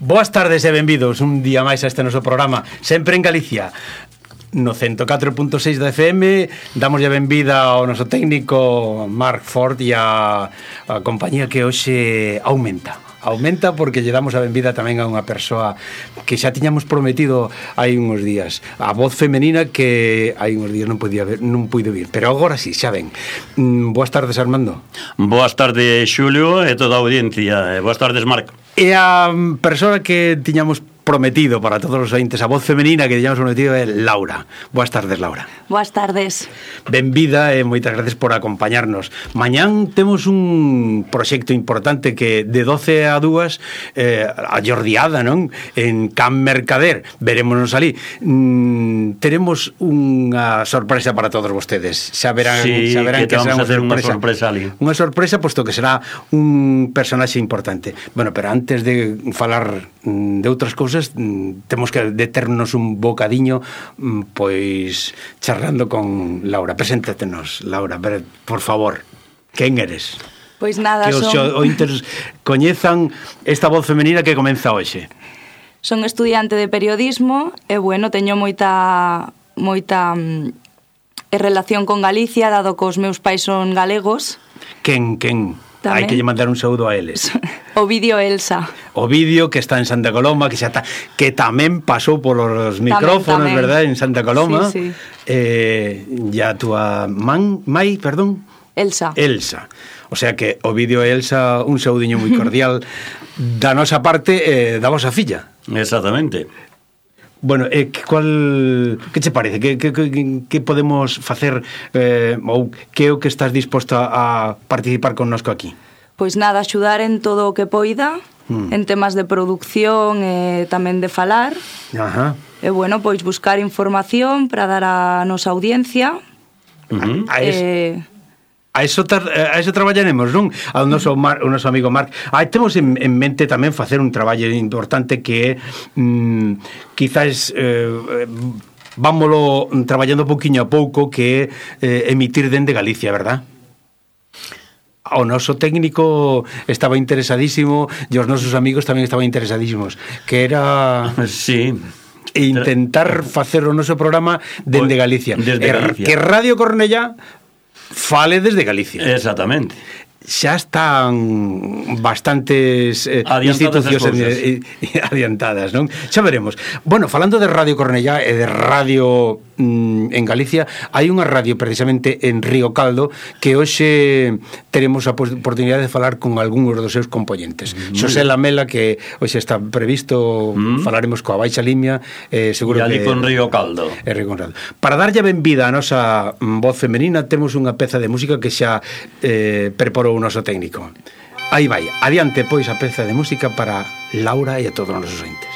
Boas tardes e benvidos un día máis a este noso programa, sempre en Galicia. No 104.6 da FM damos a benvida ao noso técnico Marc Ford e a compañía que hoxe aumenta porque lle damos a benvida tamén a unha persoa que xa tiñamos prometido hai uns días, a voz femenina que hai uns días non puido vir, pero agora sí, xa ven. Boas tardes, Armando. Boas tardes, Xulio, e toda a audiencia. Boas tardes, Marc. E a persoa que tiñamos prometido para todos os ointes, a voz femenina que tiñamos prometido é Laura. Boas tardes, Laura. Boas tardes. Benvida e moitas gracias por acompañarnos. Mañán temos un proxecto importante que de 12 a 2 a jordiada, non? En Can Mercader. Verémonos ali. Teremos unha sorpresa para todos vostedes. Xa verán que será vamos a hacer unha sorpresa ali. Unha sorpresa, posto que será un personaxe importante. Bueno, pero antes de falar de outras cousas, temos que deternos un bocadiño pois charlando con Laura. Preséntatenos, Laura, por favor. Quen eres? Pois nada, que os ointes coñezan esta voz femenina que comeza hoxe. Son estudiante de periodismo e, bueno, teño moita relación con Galicia, dado que os meus pais son galegos. Quen? Hai que lle mandar un saúdo a eles. Ovidio e Elsa. Ovidio, que está en Santa Coloma, que tamén pasou polos micrófonos, verdad, en Santa Coloma. Sí. E a túa perdón? Elsa. O sea que Ovidio e Elsa, un saudiño moi cordial da nosa parte da vosa filla. Exactamente. Bueno, que che parece? Que podemos facer ou que é o que estás disposto a participar connosco aquí? Pois nada, axudar en todo o que poida, en temas de producción e tamén de falar. Ajá. E bueno, pois buscar información para dar a nosa audiencia. A eso traballaremos, non? O noso amigo Marc. Temos en mente tamén facer un traballo importante que é quizás vámolo traballando pouquiño a pouco, que é emitir dende Galicia, verdad? O noso técnico estaba interesadísimo e os nosos amigos tamén estaban interesadísimos, que era... Sí, intentar facer o noso programa dende Galicia. Desde Galicia. Que Radio Cornellá fale desde Galicia. Exactamente. Xa están bastantes institucións adiantadas, non? Xa veremos. Bueno, falando de Radio Cornellá e de radio en Galicia, hai unha radio precisamente en Río Caldo que hoxe teremos a oportunidade de falar con algúns dos seus componentes. Xosé Lamela, que hoxe está previsto, falaremos coa Baixa Limia, seguro que... E ali con Río Caldo. Para darlle a benvida a nosa voz femenina, temos unha peza de música que xa preparou o noso técnico. Aí vai, adiante pois a peza de música para Laura e a todos os nosos ointes.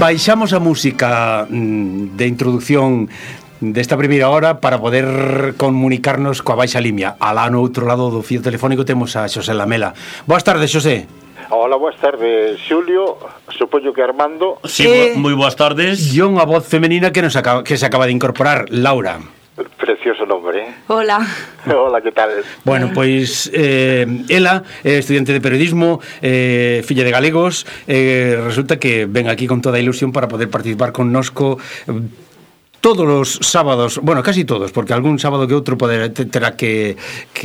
baixamos a música de introducción desta primeira hora para poder comunicarnos coa Baixa Limia. Alá no outro lado do fío telefónico temos a Xosé Lamela. Boas tardes, Xosé. Hola, boas tardes, Xulio. Supoño que Armando. Sí, moi boas tardes. E unha voz femenina que se acaba de incorporar, Laura. Precioso nombre, ¿eh? Hola. Hola, que tal? Bueno, pois ela é estudiante de periodismo, filla de galegos, resulta que ven aquí con toda a ilusión para poder participar connosco todos os sábados, bueno, casi todos, porque algún sábado que outro terá que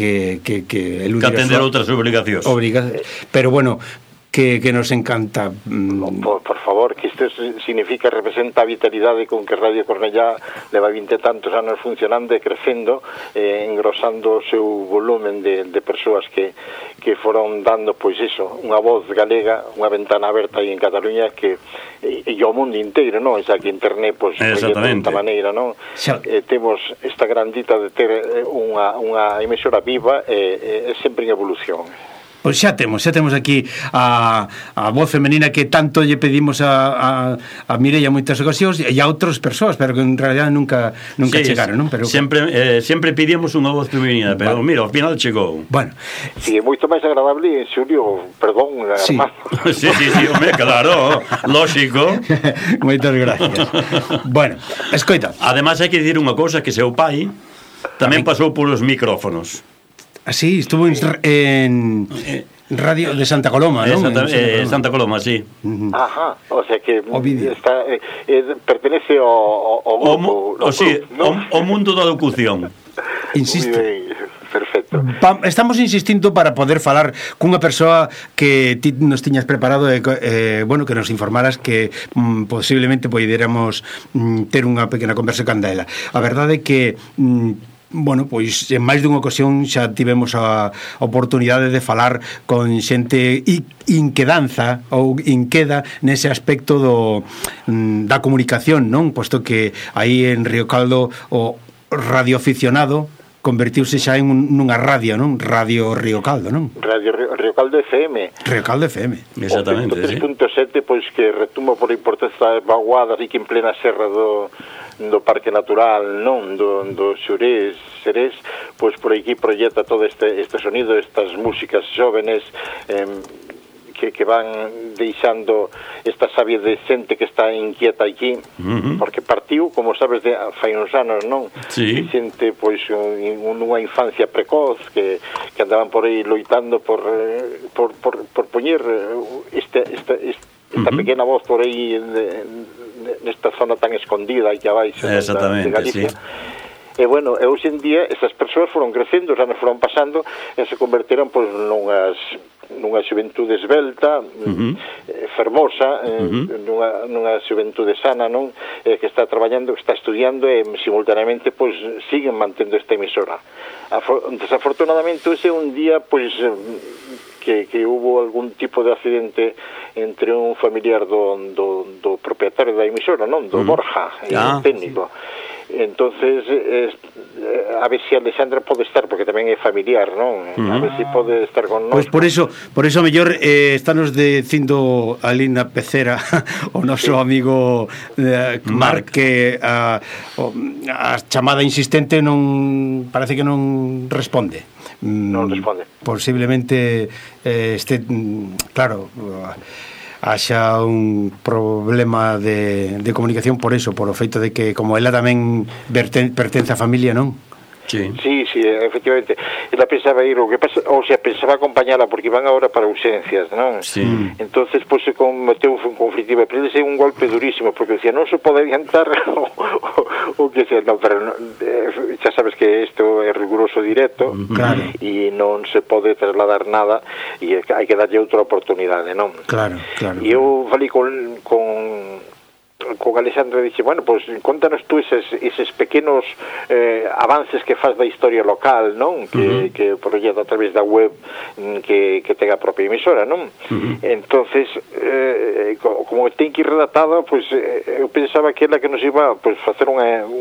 eludir que atender outras obrigacións. Pero bueno, que nos encanta. Por favor, que isto significa, representa a vitalidade con que Radio Cornellá leva 20 e tantos anos funcionando e crecendo, engrosando o seu volumen de persoas que foron dando, pois iso, unha voz galega, unha ventana aberta aí en Cataluña que e ao mundo inteiro, non? Xa que internet, pois, de tanta maneira, non? Temos esta grandita de ter unha emisora viva e sempre en evolución. Pois xa temos aquí a voz femenina que tanto lle pedimos a Mireia moitas ocasións e a outras persoas, pero que en realidad nunca chegaron, non? Pero sempre pedíamos unha voz femenina, pero mira, ao final chegou. Bueno, si é moito máis agradable, Xulio, perdón, sí. Armando. Sí, home, claro, lógico. Moitas gracias. Bueno, escoita. Ademais hai que dicir unha cousa, que seu pai tamén pasou polos micrófonos. Así, estuvo en Radio de Santa Coloma, ¿no? Santa Coloma, sí. Ajá, o sea que está, pertenece ao grupo. O mundo da locución. Insisto. Perfecto. Estamos insistindo para poder falar cunha persoa que ti nos tiñas preparado bueno, que nos informaras que posiblemente poderamos ter unha pequena conversa con ela. A verdade é que bueno, pois en máis dunha ocasión xa tivemos a oportunidade de falar con xente inquedanza ou inqueda nese aspecto da comunicación, non? Posto que aí en Río Caldo o radioaficionado convertiuse xa en nunha radio, non? Radio Río Caldo, non? Radio Río Caldo FM. Río Caldo FM. Exactamente, sí. 3.7, pois que retuma por a importancia vaguada aquí en plena serra do Parque Natural, non? Do Xurés, Xerés, pois por aquí proyecta todo este sonido, estas músicas xóvenes que van deixando esta sabia de xente que está inquieta aquí, porque partiu, como sabes, fai uns anos, non? Sí. Xente, pois, nunha infancia precoz que andaban por aí loitando por poñer esta pequena voz por aí nesta zona tan escondida aí que abaixo de Galicia. Sí. E bueno, hoxe en día esas persoas foron crecendo, os anos foron pasando e se converteron pois nunha xuventude esbelta, fermosa, nunha xuventude sana, non? Que está traballando, que está estudiando e simultaneamente pois siguen mantendo esta emisora. Desafortunadamente ese un día pois que hubo algún tipo de accidente entre un familiar do propietario da emisora, non? Do Borja, o técnico. Entonces a ver se Alexandra pode estar, porque tamén é familiar, non? A ver se pode estar con nós. Pois por eso mellor estános dicindo ali na pecera o noso amigo Marc que a chamada insistente non parece que non responde. Non responde. Posiblemente claro, haxa un problema de comunicación por eso, por o feito de que como ela tamén pertence á familia, non? Sí, efectivamente. Ela pensaba ir, o que pasa, ou sea, pensaba acompañala porque van agora para urgencias, non? Sí. Entonces, pois se cometeu un conflictivo, pero ese é un golpe durísimo, porque decía, non se pode adiantar o que sea, non, pero xa sabes que isto é riguroso directo, claro. E non se pode trasladar nada e hai que darlle outra oportunidade, non? Claro. E eu falei con con Alexandra dixe, bueno, pues contanos tú eses pequenos avances que faz da historia local, non? Que proyecta a través da web que ten a propia emisora, non? Entonces, como ten que ir redactada, pues eu pensaba que era que nos iba pues facer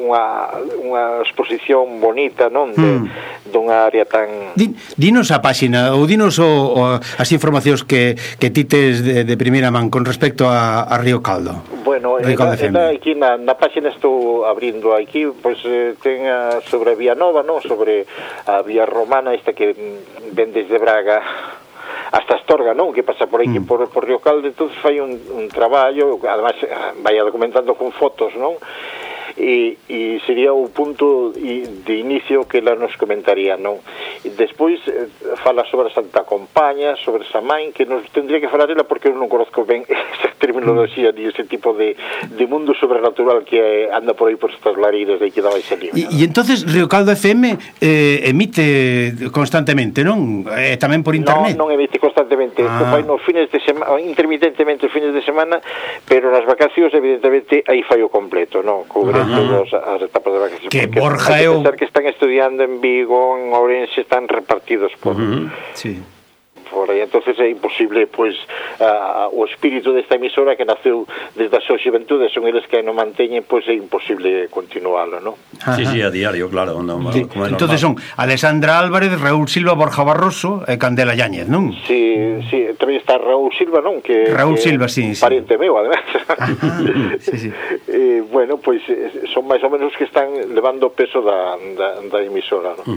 unha exposición bonita, non? Dunha área tan... Dinos a páxina, ou dinos as informacións que ti tes de primeira man con respecto a Río Caldo. Bueno, aquí na páxina estou abrindo aquí, pois ten sobre a Vía Nova, non? Sobre a Vía Romana, esta que ven desde Braga hasta Astorga, non? Que pasa por aquí, por Río Caldo. Entón fai un traballo, además vai documentando con fotos, non? E sería o punto de inicio que ela nos comentaría, non? E despois fala sobre a Santa Compaña, sobre Samain, que nos tendría que falar ela porque eu non conozco ben esa terminoloxía ni ese tipo de mundo sobrenatural que anda por aí por estas lareiras de aquí da Baixa Limia. E entonces Río Caldo FM emite constantemente, non? Tamén por internet? Non emite constantemente, fai nos fines de semana, intermitentemente os fines de semana, pero nas vacacións evidentemente aí fai o completo, non? Cubre todas as etapas de vacacións. Que Borja é o... que están estudiando en Vigo, en Ourense, están repartidos por... Sí. Por aí, entonces é imposible, pois, o espírito desta emisora que naceu desde a súa xuventude, son eles que non manteñen, pois é imposible continualo, non? Sí, a diario, claro. Sí. Entonces son Alexandra Álvarez, Raúl Silva, Borja Barroso e Candela Yáñez, non? Sí, tamén está Raúl Silva, non? Raúl Silva, sí. Pariente meu, además. Sí. Bueno, pois son máis ou menos os que están levando o peso da emisora, non?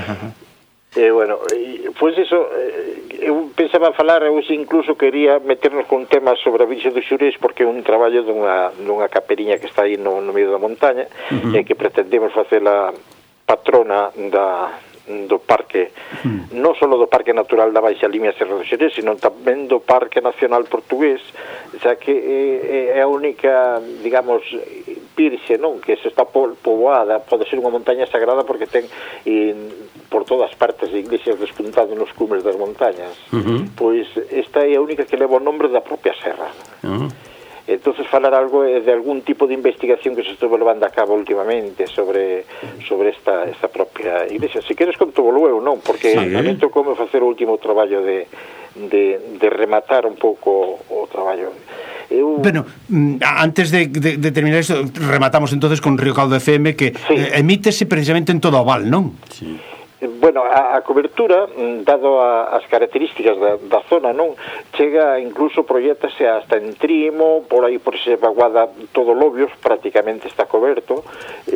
Bueno, pois iso, eu pensaba falar, hoxe incluso quería meternos con temas sobre a Virxe do Xurés, porque é un traballo dunha capeliña que está aí no medio da montaña, e que pretendemos facela patrona do parque, non só do Parque Natural da Baixa Limia Serra do Xurés, sino tamén do Parque Nacional Portugués, xa que é a única, digamos, Pirxe, non? Que se está poboada, pode ser unha montaña sagrada porque ten por todas partes de iglesias despuntado nos cumes das montañas. Pois esta é a única que leva o nombre da propia serra. Entonces falar algo de algún tipo de investigación que se estuvo levando a cabo últimamente sobre esta propia iglesia. Se queres contóvolo eu, non? Porque a mí tocou facer o último traballo de rematar un pouco o traballo. Bueno, antes de terminar isto, rematamos entonces con Río Caldo FM, que emítese precisamente en todo o Val, non? Sí. Bueno, a cobertura, dado as características da zona, non? Chega, incluso proyectase hasta en Trimo, por aí por se vaguada todo Lobios, prácticamente está coberto,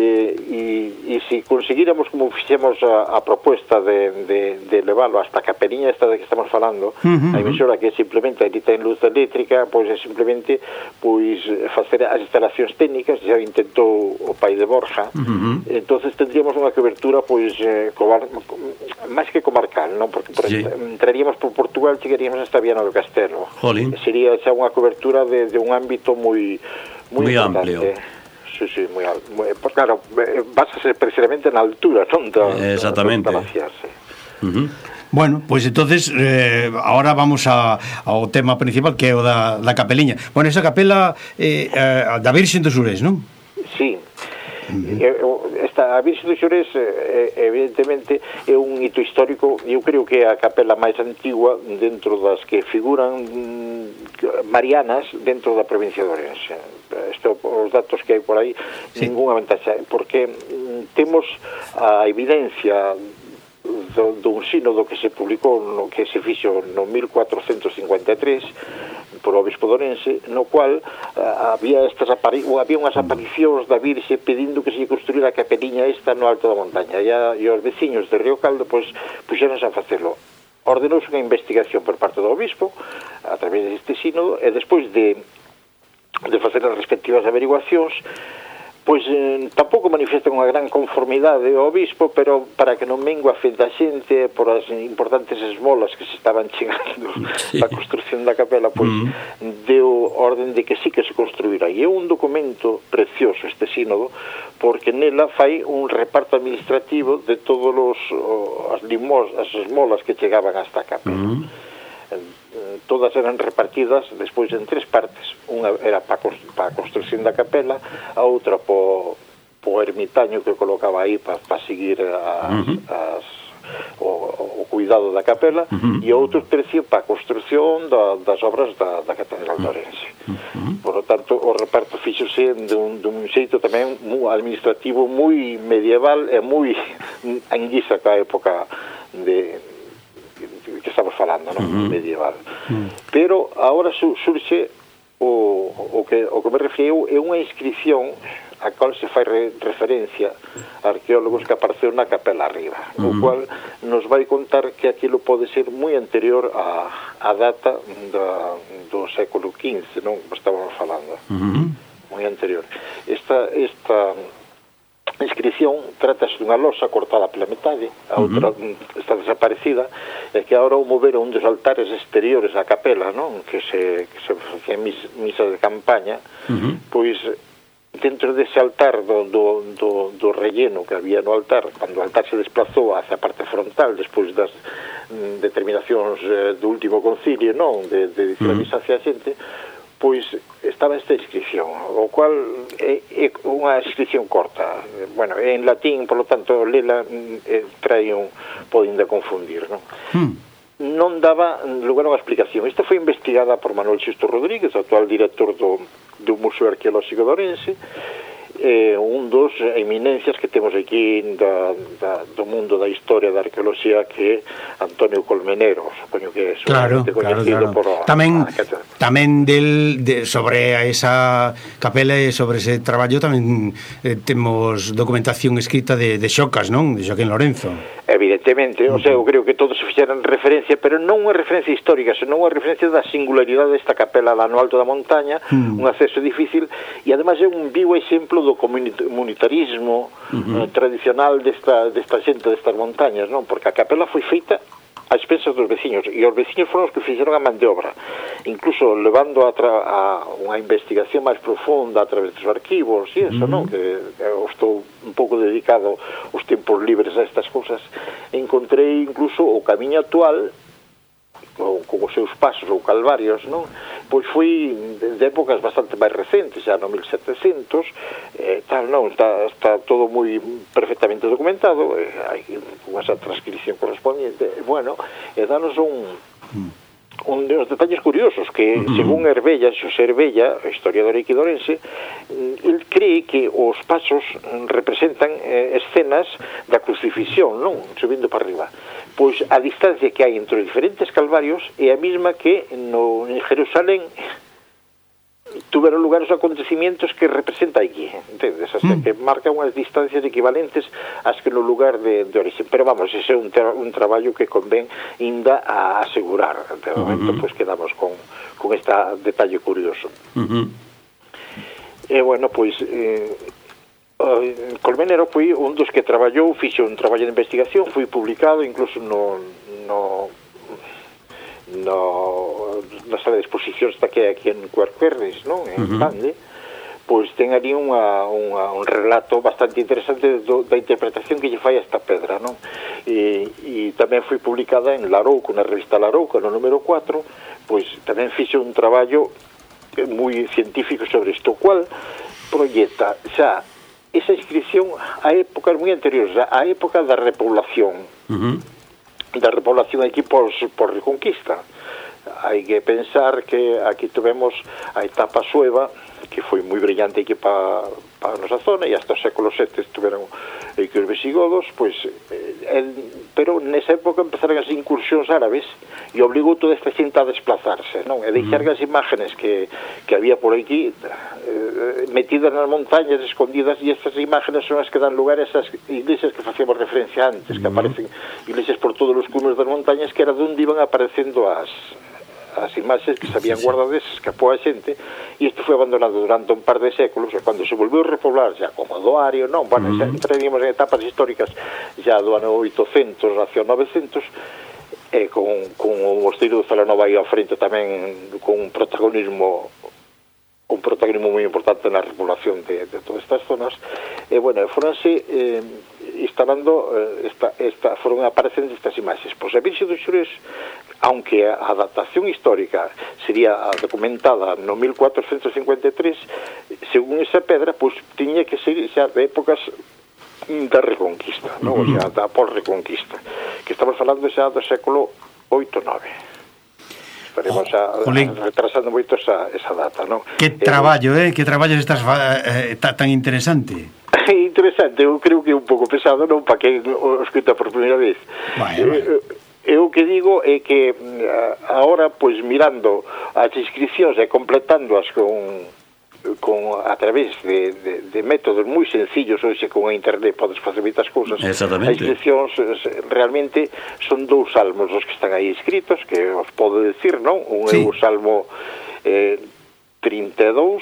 e se conseguíramos, como fixemos a propuesta de leválo hasta a capeliña esta de que estamos falando, a emisora que simplemente ali ten luz eléctrica, pois é simplemente facer as instalacións técnicas, xa intentou o pai de Borja, entonces tendríamos unha cobertura máis que comarcal, non? Porque entraríamos por Portugal, chegaríamos hasta Viana do Castelo. Sería xa unha cobertura de un ámbito moi amplio. Sí, moi alto. Claro, básase precisamente na altura, non? Exactamente. Bueno, pois entonces ahora vamos ao tema principal, que é o da capeliña. Bueno, esa capela da Virxe do Xurés, non? Sí. A Virxe do Xurés evidentemente é un hito histórico, e eu creo que é a capela máis antigua dentro das que figuran marianas dentro da provincia de Ourense. Os datos que hai por aí, ninguna ventaxa, porque temos a evidencia dun sínodo que se publicou, que se fixo no 1453 por o obispo de Ourense, no cual había unhas aparicións da Virxe pedindo que se construíra a capeliña esta no alto da montaña, e os veciños de Río Caldo puxeronse a facelo. Ordenouse unha investigación por parte do obispo a través deste sínodo, e despois de facer as respectivas averiguacións, pois tampouco manifestan unha gran conformidade ao obispo, pero para que non mengua a fe da xente por as importantes esmolas que se estaban chegando a construción da capela, pois deu orden de que sí que se construíra. E é un documento precioso este sínodo, porque nela fai un reparto administrativo de todos as esmolas que chegaban hasta a capela. todas eran repartidas despois en 3 partes. Unha era para a construcción da capela, a outra po ermitaño que colocaba aí para seguir o cuidado da capela, e outro tercio para a construcción das obras da Catedral de Ourense. Por lo tanto, o reparto fíxose dun xeito tamén administrativo moi medieval e moi anguisa ca época que estamos falando, non? Medieval. Pero agora surxe o que me referiu é unha inscripción a cual se fai referencia a arqueólogos que apareceu na capela arriba, o cual nos vai contar que aquilo pode ser moi anterior á data do século XV, non? Estábamos falando. Moi anterior. Esta inscripción trátase dunha losa cortada pela metade, a outra está desaparecida, e que agora o moveron un dos altares exteriores á capela, non? Que se facía misa de campaña, pois dentro dese altar do relleno que había no altar, cando o altar se desplazou hacia a parte frontal despois das determinacións do último concilio, non? De dicir a misa hacia a xente, pois estaba esta inscripción, o cual é unha inscripción corta, bueno, é en latín, por lo tanto lela pode ainda confundir, non? Non daba lugar a unha explicación. Esta foi investigada por Manuel Xisto Rodríguez, actual director do Museo Arqueolóxico de Ourense, un dos eminencias que temos aquí do mundo da historia da arqueoloxía, que é Antonio Colmenero, supoño que é coñecido por tamén sobre esa capela e sobre ese traballo tamén temos documentación escrita de Xocas, non? De Xoaquín Lorenzo. Evidentemente, o sea, eu creo que todos se fixeran referencia, pero non unha referencia histórica, senón unha referencia da singularidade desta capela lá no alto da montaña, un acceso difícil, e ademais é un vivo exemplo do comunitarismo tradicional desta xente destas montañas, non? Porque a capela foi feita a expensas dos veciños, e os veciños foron os que fixeron a man de obra, incluso levando a unha investigación máis profunda a través dos arquivos e eso, non? Que eu estou un pouco dedicado os tempos libres a estas cousas. Encontrei incluso o camiño actual con os seus pasos ou calvarios, non? Pois foi de épocas bastante máis recentes, xa no 1700, tal, non? Está todo moi perfectamente documentado, hai unha transcripción correspondiente, bueno, e danos un dos detalles curiosos, que según Herbella, Xosé Herbella, historiador equidorense, el cree que os pasos representan escenas da crucifixión, non? Subindo para arriba. Pois a distancia que hai entre os diferentes calvarios é a mesma que en Jerusalén tuveron lugar os acontecimientos que representa aquí, entendes? O sea, que marca unhas distancias equivalentes ás que no lugar de origen. Pero vamos, ese é un traballo que convén ainda a asegurar. De momento, pois quedamos con este detalle curioso. E bueno, pois Colmenero foi un dos que traballou, fixo un traballo de investigación, foi publicado incluso na sala de exposicións que hai aquí en Cuarquerres, non? En Pande, pois ten ali un relato bastante interesante da interpretación que lle fai a esta pedra, non? E tamén foi publicada en Larouco, na revista Larouco, no número 4, pois tamén fixo un traballo moi científico sobre isto, cual proyecta xa esa inscripción a épocas moi anteriores, a época da repoblación, aquí por Reconquista. Hai que pensar que aquí tuvemos a etapa sueva, que foi moi brillante aquí para a nosa zona, e hasta o século VII estuveron que os visigodos, pois, pero nesa época empezaron as incursións árabes e obligou toda esta xente a desplazarse, non? E deixar as imágenes que había por aquí metidas nas montañas, escondidas, e estas imágenes son as que dan lugar a esas iglesias que facíamos referencia antes, que aparecen iglesias por todos os cumes das montañas, que era onde iban aparecendo as imaxes que se habían guardado, se escapou a xente, e isto foi abandonado durante un par de séculos, e cando se volveu a repoblar xa como Doario, non, bueno, xa entraríamos en etapas históricas xa do ano 800 hacia o 900, con o mosteiro de Celanova aí ao frente tamén con un protagonismo moi importante na repoblación de todas estas zonas, e bueno, foronse instalando foron aparecendo estas imaxes. Pois a Virxe dos Xures aunque a datación histórica sería documentada no 1453, según esa pedra, pois tiña que ser xa de épocas da Reconquista, non? O sea, da por-Reconquista, que estamos falando xa do século 8-9. Estaremos retrasando moito esa data, non? Que traballo, que traballo estás tan interesante. Interesante, eu creo que é un pouco pesado, non? Para que o escuta por primeira vez. Eu que digo é que agora, pois, mirando as inscripcións e completándoas a través de métodos moi sencillos, hoxe con a internet podes facer moitas cousas. Exactamente. As inscripcións realmente son 2 salmos os que están aí escritos, que os podo decir, non? Un é o salmo 132,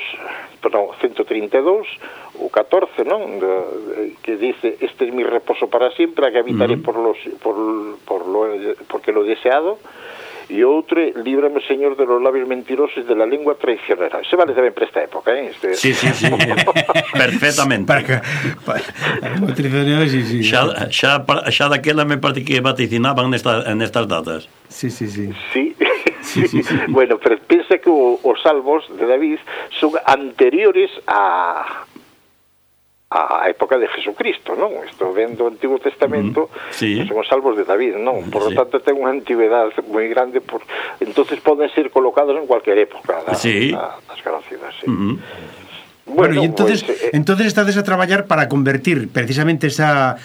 o 14, non? Que dice: este es mi reposo para siempre, que habitaré porque lo he deseado. E outro, líbrame, Señor, de los labios mentirosos e de la lengua traicionera. Se vale tamén para esta época, Sí. Perfectamente. Xa daquela me parece que vaticinaban nestas datas. Sí. Bueno, pero pensa que os salmos de David son anteriores a época de Jesucristo, non? Isto ven do Antigo Testamento, son os salmos de David, non? Por lo tanto, ten unha antigüedade moi grande, entonces poden ser colocados en cualquier época das conocidas, Bueno, e entonces estades a traballar para convertir precisamente esa...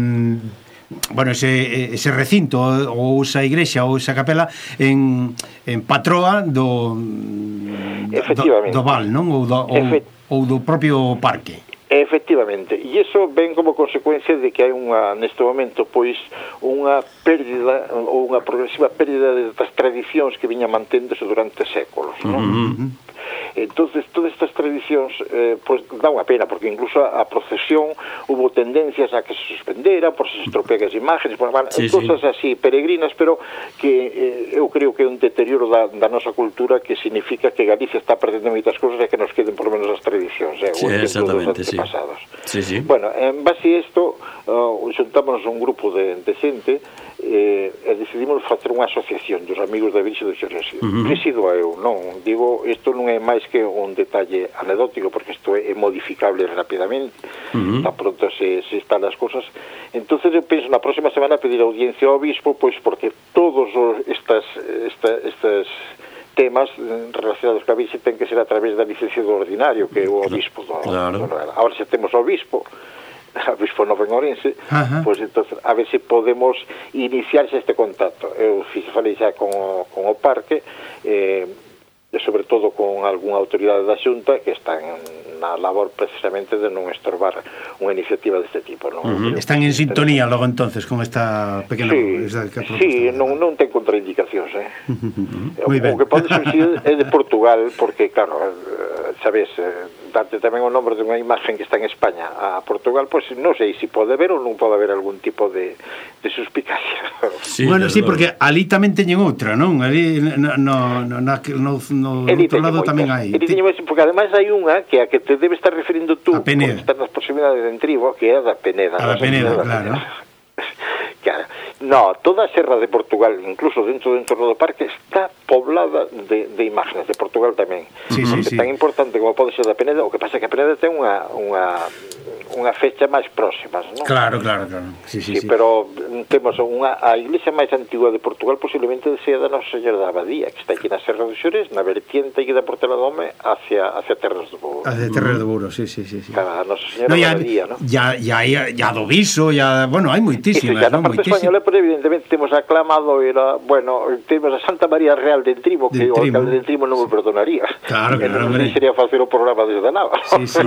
ese recinto ou esa igrexa ou esa capela en patroa do Val, non? Ou do propio parque. Efectivamente, e iso ven como consecuencia de que hai neste momento pois unha pérdida ou unha progresiva pérdida das tradicións que viña manténdose durante séculos, non? Entonces, todas estas tradicións pois dá unha pena, porque incluso a procesión hubo tendencias a que se suspendera por se estropean as imágenes, cosas así peregrinas, pero que eu creo que é un deterioro da nosa cultura, que significa que Galicia está perdendo moitas cousas e que nos queden por lo menos as tradicións, exactamente, pasados. Bueno, en base a isto, xuntámonos un grupo de xente e decidimos facer unha asociación dos amigos da Virxe do Xorés. Presido a eu, non digo, isto non é máis que un detalle anecdótico, porque isto é modificable rapidamente, tan pronto se están as cosas. Entonces eu penso na próxima semana pedir audiencia ao obispo, pois porque todos estas temas relacionados coa Virxe ten que ser a través da licencia do ordinario, que é o obispo Ahora xa temos o obispo novengorense, pois entonces a ver se podemos iniciarse este contacto. Eu falei xa con o parque, e sobre todo con algunha autoridade da Xunta que están na labor precisamente de non estorbar unha iniciativa deste tipo, non? Están en sintonía logo entonces con esta pequena non ten contraindicacións, o que pode surgir é de Portugal, porque claro, sabes, darte tamén o nombre dunha imagen que está en España a Portugal, pois non sei se pode haber ou non pode haber algún tipo de suspicacia. Bueno, sí, porque ali tamén teñen outra, non? Ali no outro lado tamén hai. Porque ademais hai unha que a que te debe estar referindo tú, porque estás nas proximidades de Entribo, que é a da Peneda. A da Peneda, claro. No, toda a serra de Portugal, incluso dentro do entorno do parque, está poblada de imágenes de Portugal tamén. Tan importante como pode ser da Peneda, o que pasa é que a Peneda ten unha fecha máis próximas, non? Claro. Sí. Pero temos a iglesia máis antigua de Portugal posiblemente sea da Nosa Señora da Abadía, que está aquí na Serra dos Xores, na vertiente aquí da Portela do Home hacia Terras do Buuro. Hacia Terras do Buuro, sí. A Nosa Señora da Abadía, non? Ya do Viso, bueno, hai moitísimas, non? Na parte española, pero evidentemente temos aclamado, temos a Santa María Real de Entribo, que o alcalde de Entribo non me perdonaría. Claro, non sería facer o programa desde Nava.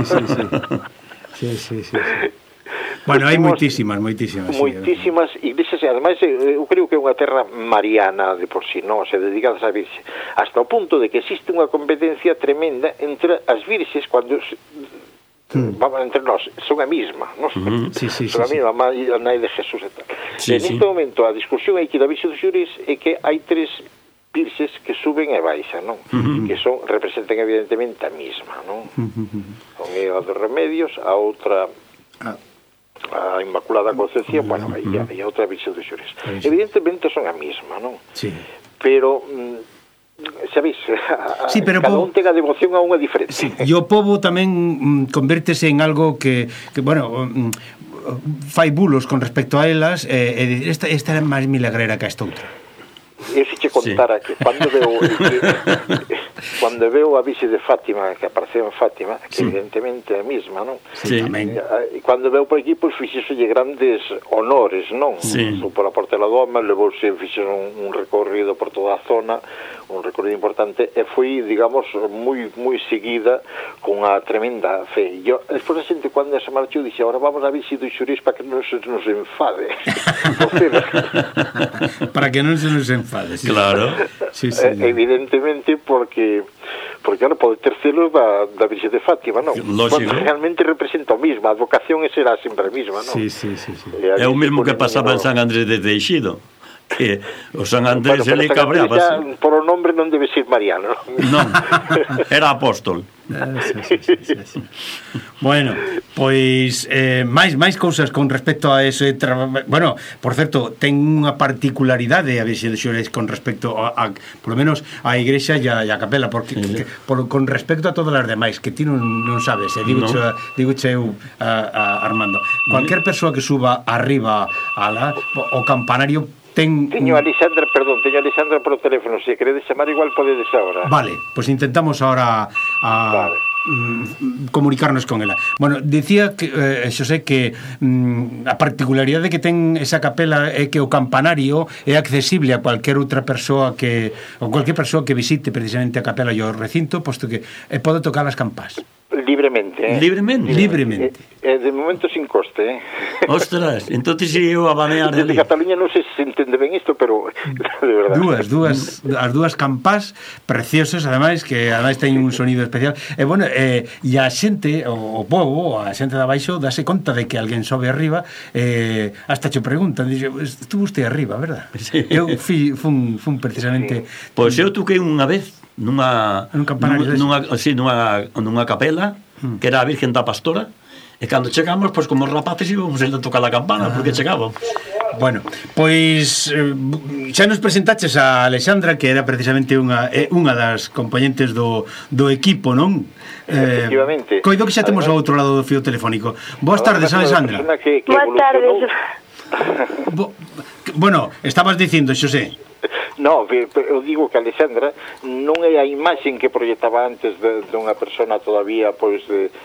Sí. Bueno, hai moitísimas iglesias, e ademais eu creo que é unha terra mariana de por sí, non? Dedicadas á Virxe, hasta o punto de que existe unha competencia tremenda entre as virxes, cando entre nós, son a mesma, non? Son a mesma, a nai de Jesús e tal. Neste momento a discusión aquí da Virxe dos Xores é que hai 3 virxes que suben e baixan, non? Que representan evidentemente a mesma, non? Con a dos Remedios, a outra a Inmaculada Concepción, e a outra Virxe dos Xores. Evidentemente son a mesma, non? pero sabéis, sí, pero cada un ten a devoción a unha diferente. Sí, e o pobo tamén convértese en algo que bueno, fai bulos con respecto a elas, esta é máis milagrera que esta outra. Eu se che contara que cando veo a Virxe de Fátima, que apareceu en Fátima, que evidentemente é a mesma, non? Sí. E cando veo por aquí, pois fixéxolle grandes honores, non? Sí. Por a Portela Doma, levouse, fixeron un recorrido por toda a zona, un recorrido importante, e foi, digamos, moi seguida con a tremenda fe. E despois a xente, cando se marchou, dixe, ahora vamos a Virxe do Xurís para que non se nos enfade. Para que non se nos enfade. Sí. Claro. Sí. Evidentemente, porque non pode ter celos da Virxe de Fátima, non? Lógico. Realmente representa o mismo, a vocación será sempre a mesma, non? Sí. É o mesmo que pasaba en San Andrés de Teixido, que o San Andrés ele cabreaba. Por o nombre non debe ser Mariano. Non, era apóstol. Sí. Bueno, pois máis cousas con respecto a ese bueno, por certo, ten unha particularidade a Virxe de Xurés con respecto a por lo menos a igrexa e a capela, porque con respecto a todas as demais que ti non sabes, digoche eu a Armando, cualquier persoa que suba arriba o campanario teño Alexandra por o teléfono, se queredes chamar igual podedes agora. Vale, pois intentamos agora comunicarnos con ela. Bueno, dicía que Xosé que a particularidade que ten esa capela é que o campanario é accesible a cualquier outra persoa que visite precisamente a capela e o recinto, posto que pode tocar as campás. Libremente. De momento sin coste, Ostras, entonces si eu a banear de ali. Desde Cataluña non sei se entende ben isto, pero de verdade. As dúas campás preciosas, ademais, que ademais teñen un sonido especial. E bueno, e a xente, o povo, a xente de abaixo, dase conta de que alguén sobe arriba, hasta che preguntan, dixe, estuvo usted arriba, verdad? Sí. Eu fun precisamente... Pois eu toquei unha vez nunha capela que era a Virgen da Pastora, e cando chegamos, pois como os rapaces íbamos a tocar a campana, porque chegábamos. Bueno, pois xa nos presentaches a Alexandra, que era precisamente unha das componentes do equipo, non? Efectivamente. Coido que xa temos ao outro lado do fío telefónico. Boas tardes, Alexandra. Boas tardes. Bueno, estabas dicindo, Xosé. No, eu digo que Alexandra non é a imaxen que proyectaba antes de unha persona todavía, pois,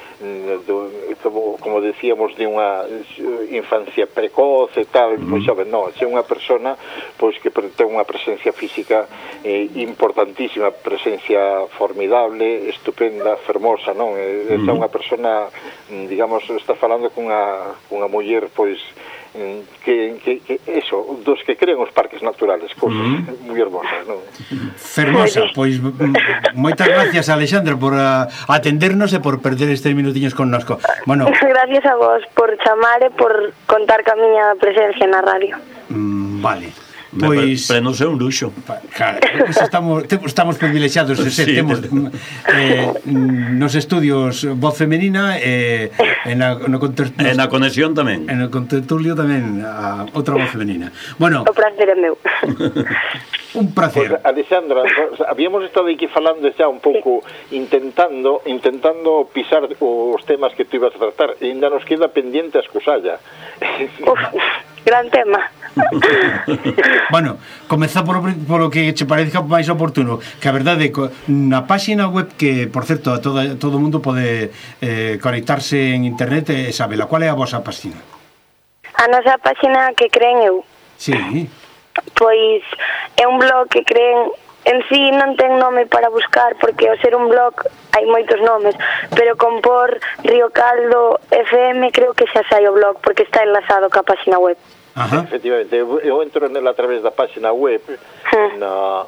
como decíamos, de unha infancia precoz e tal, moi xove, non, é unha persona, pois, que ten unha presencia física importantísima, presencia formidable, estupenda, fermosa, non? É unha persona, digamos, está falando cunha muller, pois, que eso, dos que crean os parques naturales, cousas moi hermosas, non? Fermosa, pois moitas gracias, Alexandra, por atendernos e por perder estes minutiños connosco. Bueno, gracias a vos por chamar e por contar ca miña presencia na radio. Vale. Pois para non ser un luxo. Claro, estamos privilexiados, temos nos estudios voz femenina e na conexión tamén. En o contertulio tamén a outra voz femenina. Bueno, o prazer é meu. Un prazer. Pues, Alexandra, habíamos estado aquí falando xa un pouco, intentando pisar os temas que tú ibas a tratar, e ainda nos queda pendiente a escusalla. Gran tema. Bueno, comeza polo que che parezca máis oportuno, que a verdade na páxina web, que por certo todo o mundo pode conectarse en internet e sabela, cual é a vosa páxina? A nosa páxina que creen eu. Sí. Pois é un blog que creen, en sí non ten nome para buscar, porque ao ser un blog hai moitos nomes, pero con por Río Caldo FM creo que xa sai o blog, porque está enlazado ca páxina web. Ajá. Efectivamente, eu entro nela a través da página web no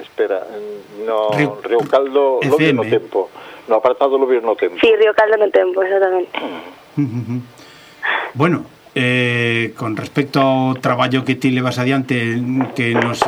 Río Caldo Lobios no Tempo, no apartado Lobios no Tempo. Sí, Río Caldo no Tempo, exactamente. Bueno, con respecto ao traballo que ti levas adiante, que nos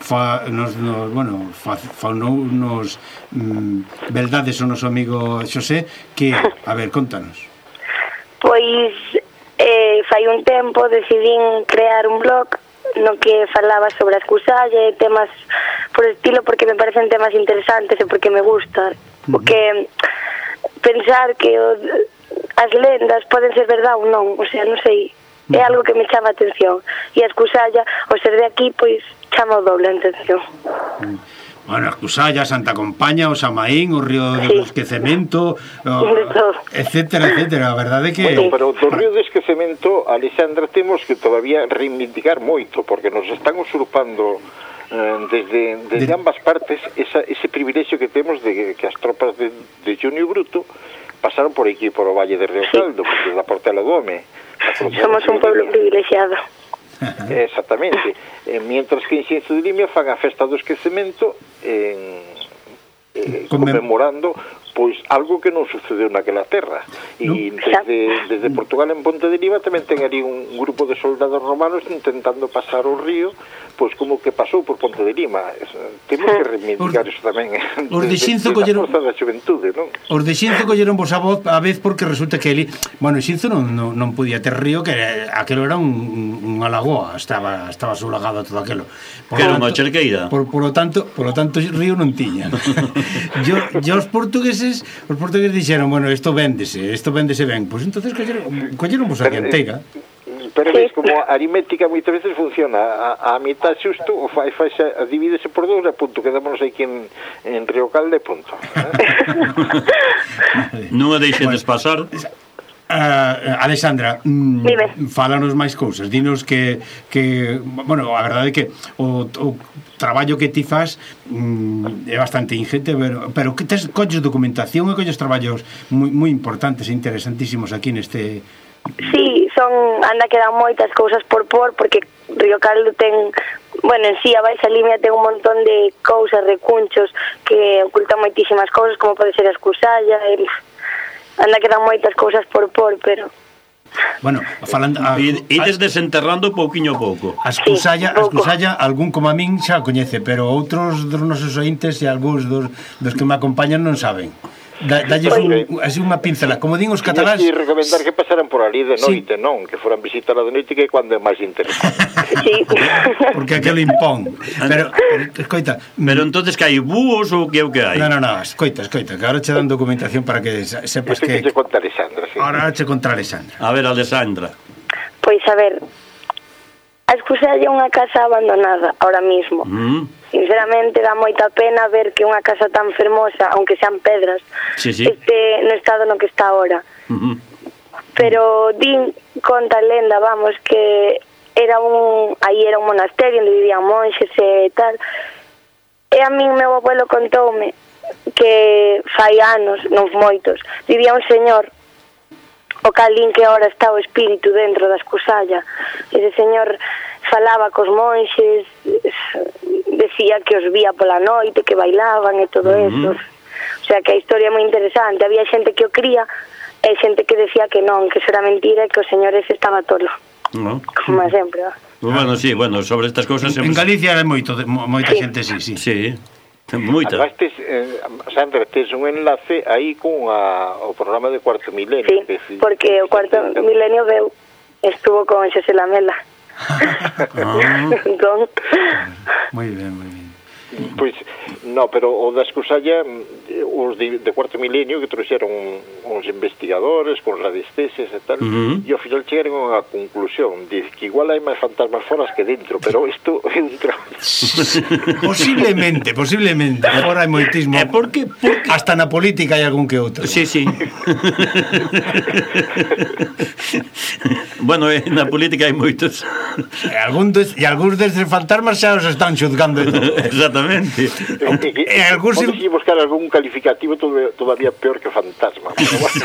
verdades o noso amigo Xosé, que, a ver, contanos. Pois fai un tempo decidín crear un blog no que falaba sobre a escusalla e temas por el estilo, porque me parecen temas interesantes e porque me gusta. Porque pensar que as lendas poden ser verdade ou non, o sea, non sei, é algo que me chama a atención. E a escusalla, ao ser de aquí, pois chama o doble a atención. Bueno, a Escusalla, Santa Compaña, o Samaín, o Río do Esquecemento, etcétera, etcétera. A verdade é que... Bueno, pero do Río do Esquecemento, Alexandra, temos que todavía reivindicar moito, porque nos están usurpando desde ambas partes ese privilexio que temos de que as tropas de Junio Bruto pasaron por aquí, por o Valle de Río Caldo, porque da Portela do Home. Somos un pueblo privilexiado. Exactamente. Mientras que en Xinzo de Limia fan a festa do esquecemento conmemorando pois algo que non sucedeu naquela terra. E desde Portugal en Ponte de Lima tamén ten ali un grupo de soldados romanos intentando pasar o río, pois como que pasou por Ponte de Lima. Temos que reivindicar iso tamén. Os de Xinzo colleron da xuventude, non? Os de Xinzo colleron vos a voz a vez porque resulta que ali, bueno, Xinzo non podía ter río, que aquelo era unha lagoa, estaba solagado todo aquelo. Que era unha cherqueira. Por lo tanto río non tiña. Yo os portugueses dixeron, bueno, isto véndese ben. Pois entonces colleron vos a dianteira. Pero veis como a aritmética moitas veces funciona a mitad xusto, o faise a divídese por 2 e punto, quedámonos aquí en Río Calde, punto. Non a deixedes pasar. Alexandra, fálanos máis cousas. Dinos que bueno, a verdade é que o traballo que ti faz é bastante ingente, pero que tes colles documentación e colles traballos moi importantes e interesantísimos aquí neste... Sí, anda que dan moitas cousas por porque Río Caldo ten, bueno, en sí a Baixa Limia ten un montón de cousas, recunchos que ocultan moitísimas cousas, como pode ser a escusalla, anda que dan moitas cousas por pero... Bueno, falando... Ides desenterrando pouquiño a pouco. A escusalla, algún como a min xa coñece, pero outros dos nosos ointes e algúns dos que me acompañan non saben. Dalles así unha pincela, como din os cataláns. E recomendar que pasaran por ali de noite, non? Que foran visitar a de noite, que é cando é máis interesante. Sí. Porque aquelo impón. Pero escoita, pero entonces que hai búhos ou que é o que hai? No, escoita, que agora che dan documentación para que sepas que... Che conta Alexandra, sí. Ahora che conta Alexandra. A ver, Alexandra. Pois a ver, a escusalla é unha casa abandonada ahora mismo. Sinceramente dá moita pena ver que unha casa tan fermosa, aunque sean pedras, este no estado no que está ahora. Pero conta a lenda, vamos, que aí era un monasterio onde vivían monxes e tal. E a min meu abuelo contoume que fai anos, non moitos, vivía un señor o calín que ahora está o espírito dentro da escusalla. Ese señor falaba cos monxes, decía que os vía pola noite, que bailaban e todo eso. O sea, que a historia é moi interesante. Había xente que o cría e xente que decía que non, que eso era mentira e que o señor ese estaba tolo. Como sempre. Bueno, sí, sobre estas cousas... En Galicia hai moita xente, sí. Sí, moita. Además, Sandra, tes un enlace aí con o programa de Cuarto Milenio. Sí, porque o Cuarto Milenio estuvo con Xosé Lamela. Moi ben. Pois, no, pero o da escusalla, os de Cuarto Milenio que trouxeron uns investigadores con radiestesias e tal, e ao final chegaron a conclusión de que igual hai máis fantasmas foras que dentro, pero isto é un traballo. Posiblemente, fora hai moitismo. Porque hasta na política hai algún que outro. Sí. Bueno, na política hai moitos. E algúns destes fantasmas xa os están xuzgando. Exactamente. Pode si buscar algún calificativo todavía peor que fantasma.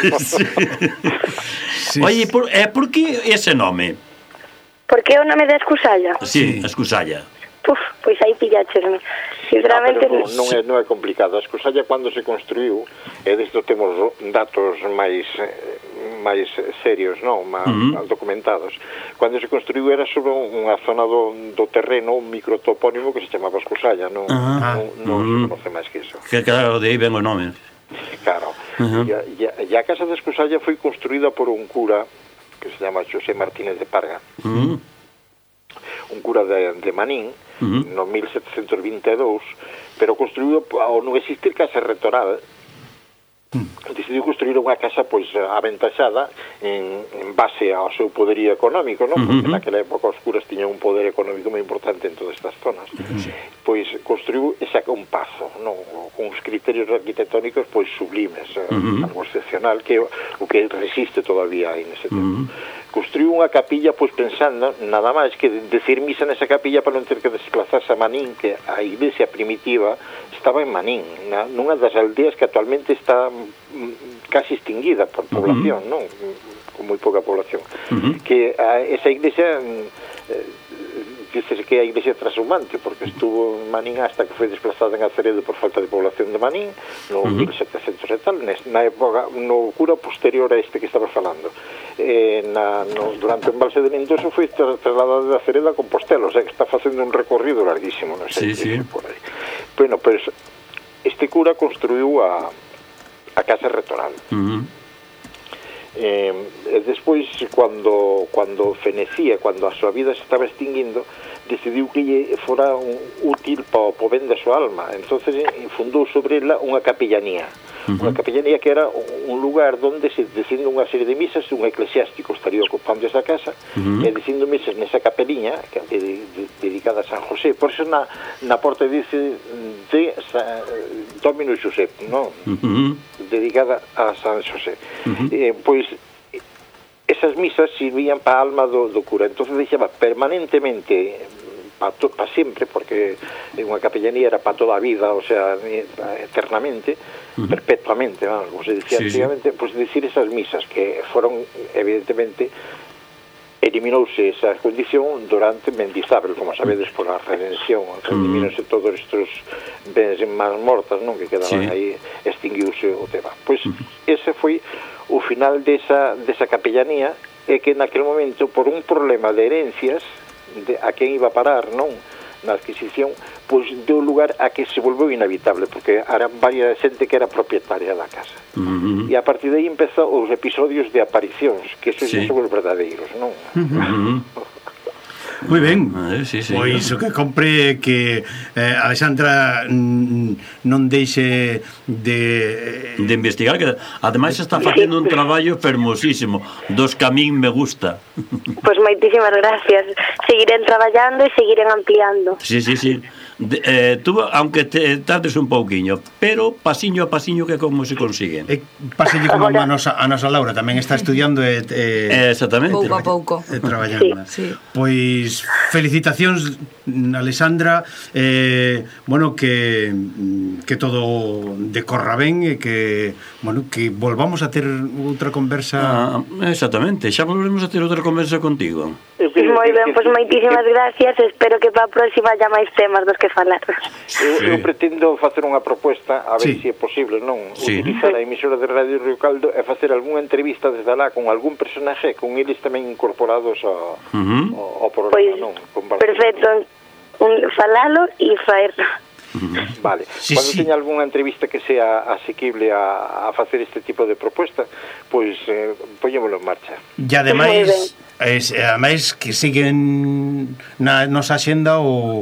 Sí. Oye, por que ese nome? Por que o nome da escusalla? Sí, escusalla. Pois aí pilláchesme. Sinceramente non é complicado. A escusalla cando se construiu, e desto temos datos máis serios, non, máis documentados. Cando se construiu era sobre unha zona do terreno, un microtopónimo que se chamaba escusalla, non se conoce máis que iso. Que claro, de aí ven o nome. Claro. E a casa de escusalla foi construída por un cura que se chama Xosé Martínez de Parga. un cura de Manín, no 1722, pero construído ao non existir casa rectoral, decidiu construir unha casa pois aventaxada en base ao seu poderío económico, non? Porque naquela época os curas tiñan un poder económico moi importante en todas estas zonas. Pois construiu un pazo, non? Con uns criterios arquitectónicos pois sublimes, algo excepcional, que o que resiste todavía aí nese tempo. Construiu unha capilla pois pensando nada máis que decir misa nesa capilla para non ter que desplazarse a Manín, que a iglesia primitiva estaba en Manín, nunha das aldeas que actualmente está casi extinguida por población, non? Con moi pouca población. Que esa iglesia dícese que é a iglesia transhumante, porque estuvo en Manín hasta que foi desplazada en Aceredo por falta de población de Manín no 1700 e tal, na época, no cura posterior a este que estaba falando. Durante o embalse de Mendoza foi trasladada de Aceredo a Compostela, o sea que está facendo un recorrido larguísimo, non sei, por aí. Bueno, pues este cura construiu a casa rectoral. E despois, cando fenecía, cando a súa vida se estaba extinguindo, decidiu que lle fora útil para o ben da súa alma. Entonces fundou sobre ela unha capellanía. Unha capellanía que era un lugar onde se dicindo unha serie de misas, un eclesiástico estaría ocupando esa casa e dicindo misas nesa capeliña que dedicada a San José. Por eso na porta dice de Domino Josep, non? Dedicada a San José. Pois esas misas servían para a alma do cura. Entonces deixaba permanentemente para sempre, porque unha capellanía era para toda a vida, o sea, eternamente, perpetuamente, como se decía antigamente, pues decir esas misas que foron, evidentemente, eliminouse esa condición durante Mendizábal, como sabedes, por a redención, eliminouse todos estes bens máis mortas, non, que quedaban aí, extinguiuse o tema. Pois ese foi o final desa capellanía, e que naquele momento, por un problema de herencias, a quen iba a parar, non? Na adquisición, pois deu lugar a que se volveu inhabitable, porque era varias xente que era propietaria da casa. E a partir de aí empezou os episodios de aparicións, que esos son os verdadeiros, non? Moi ben, pois o que compre que Alexandra non deixe de investigar, que ademais está facendo un traballo fermosísimo, dos que a min me gusta. Pois moitísimas gracias, seguirén traballando e seguirén ampliando. Sí. Tú, aunque te tardes un pouquiño, pero pasiño a pasiño, que como se consigue. Páselle como a nosa Laura, tamén está estudiando exactamente. Pouco a pouco. Traballando. Pois felicitacións, Alexandra, bueno, que todo decorra ben e que, bueno, que volvamos a ter outra conversa. Exactamente, xa volvemos a ter outra conversa contigo. Moi ben, pois moitísimas gracias, espero que para a próxima haya máis temas dos que falar. Eu pretendo facer unha proposta, a ver se é posible, non? Utilizar a emisora de Radio Río Caldo e facer algunha entrevista desde alá con algún personaje, con eles tamén incorporados ao programa, pois, non? Perfecto, falalo e faerlo. Vale, cando teña algunha entrevista que sea asequible a facer este tipo de proposta, pois poñémolo en marcha. E ademais que siguen na nosa axenda o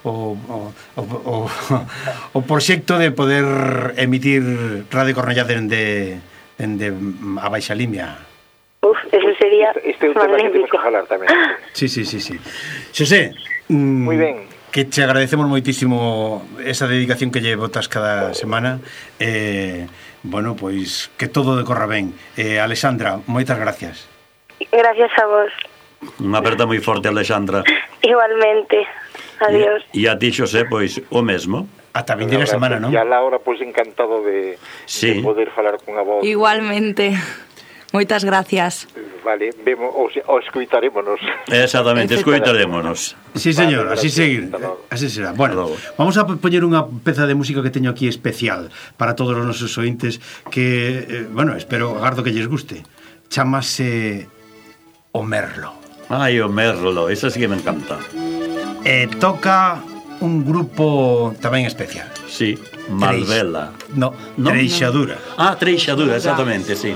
proxecto de poder emitir Radio Cornellá dende a Baixa Limia. Eso sería este é un tema que temos que falar tamén. Sí. Xosé, moi ben, que te agradecemos moitísimo esa dedicación que lle botas cada semana. Bueno, pois que todo decorra ben. Alexandra, moitas gracias. Gracias a vos. Unha aperta moi forte, Alexandra. Igualmente. Adiós. E a ti, Xosé, pois o mesmo. Ata vindeira semana, non? E a Laura, pois encantado de poder falar con a voz. Igualmente. Moitas gracias. Vale, vemos o escoitarémonos. Exactamente, escoitarémonos. Sí, señor, así seguir. Así será. Bueno, vamos a poñer unha peza de música que teño aquí especial para todos os nosos ointes que, bueno, espero, agardo que lles guste. Chámase O Merlo. Ai, O Merlo, esa sí que me encanta. Toca un grupo tamén especial. Sí, Malvela. No, Treixadura. Treixadura, exactamente, sí.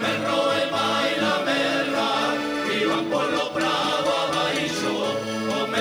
O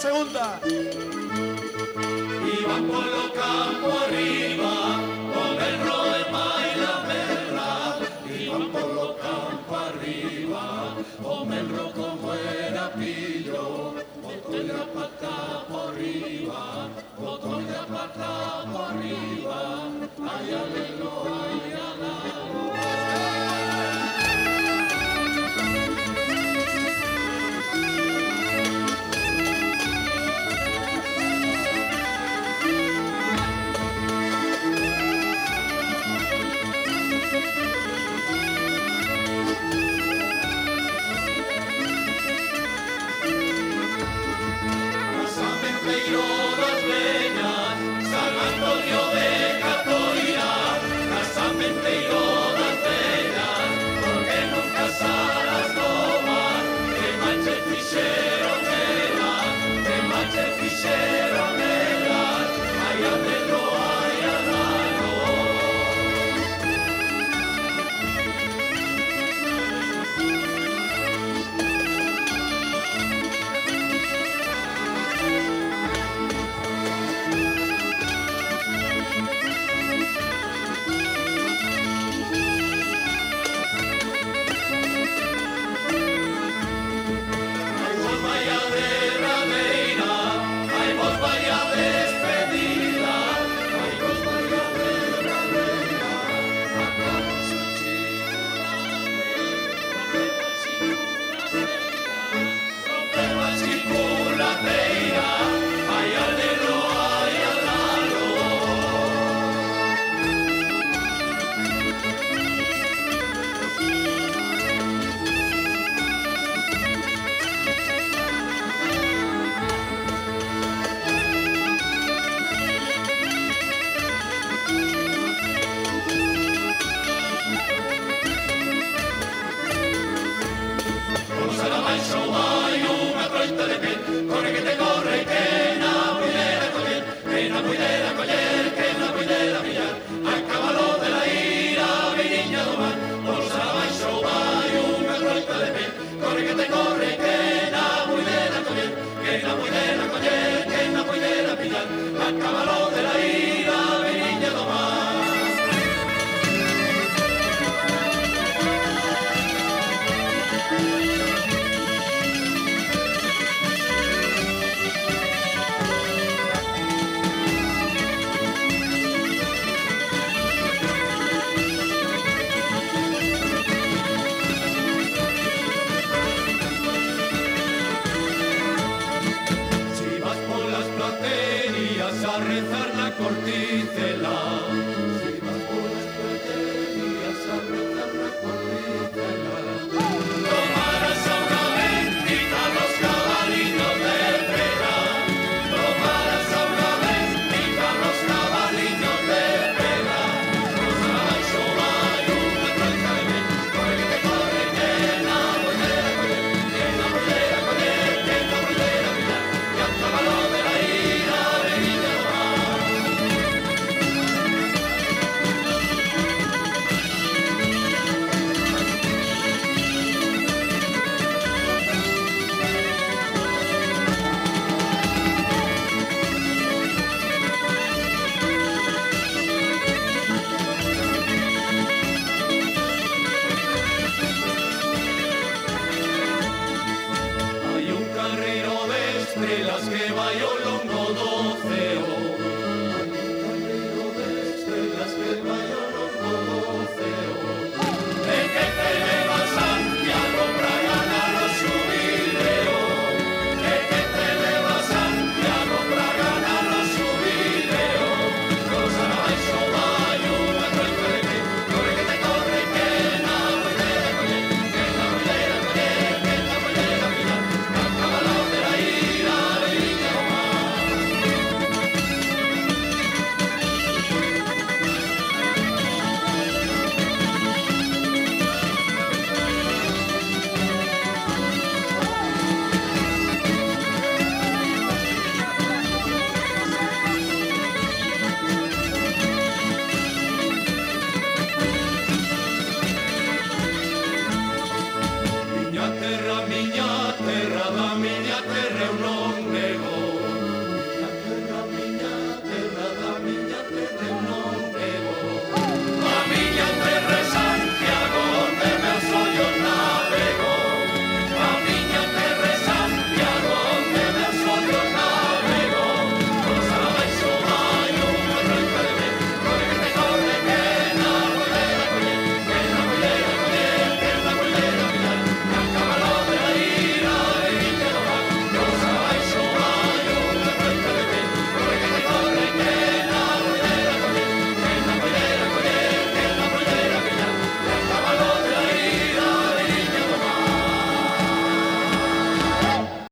segunda. Iban polo campo arriba, con el roema y la merla. Iban polo campo arriba, con el ro como era pillo. Botó la pata por arriba, botó la pata por arriba. Ay, alelo, ay, alelo. Das veñas, San Antonio de Catoira, casamenteiro das veñas, porque non casaras novas, que manche fixeron elas, que manche fixeron elas, ai amelo, ai alano. Solo hai unha troita de pé, corre que te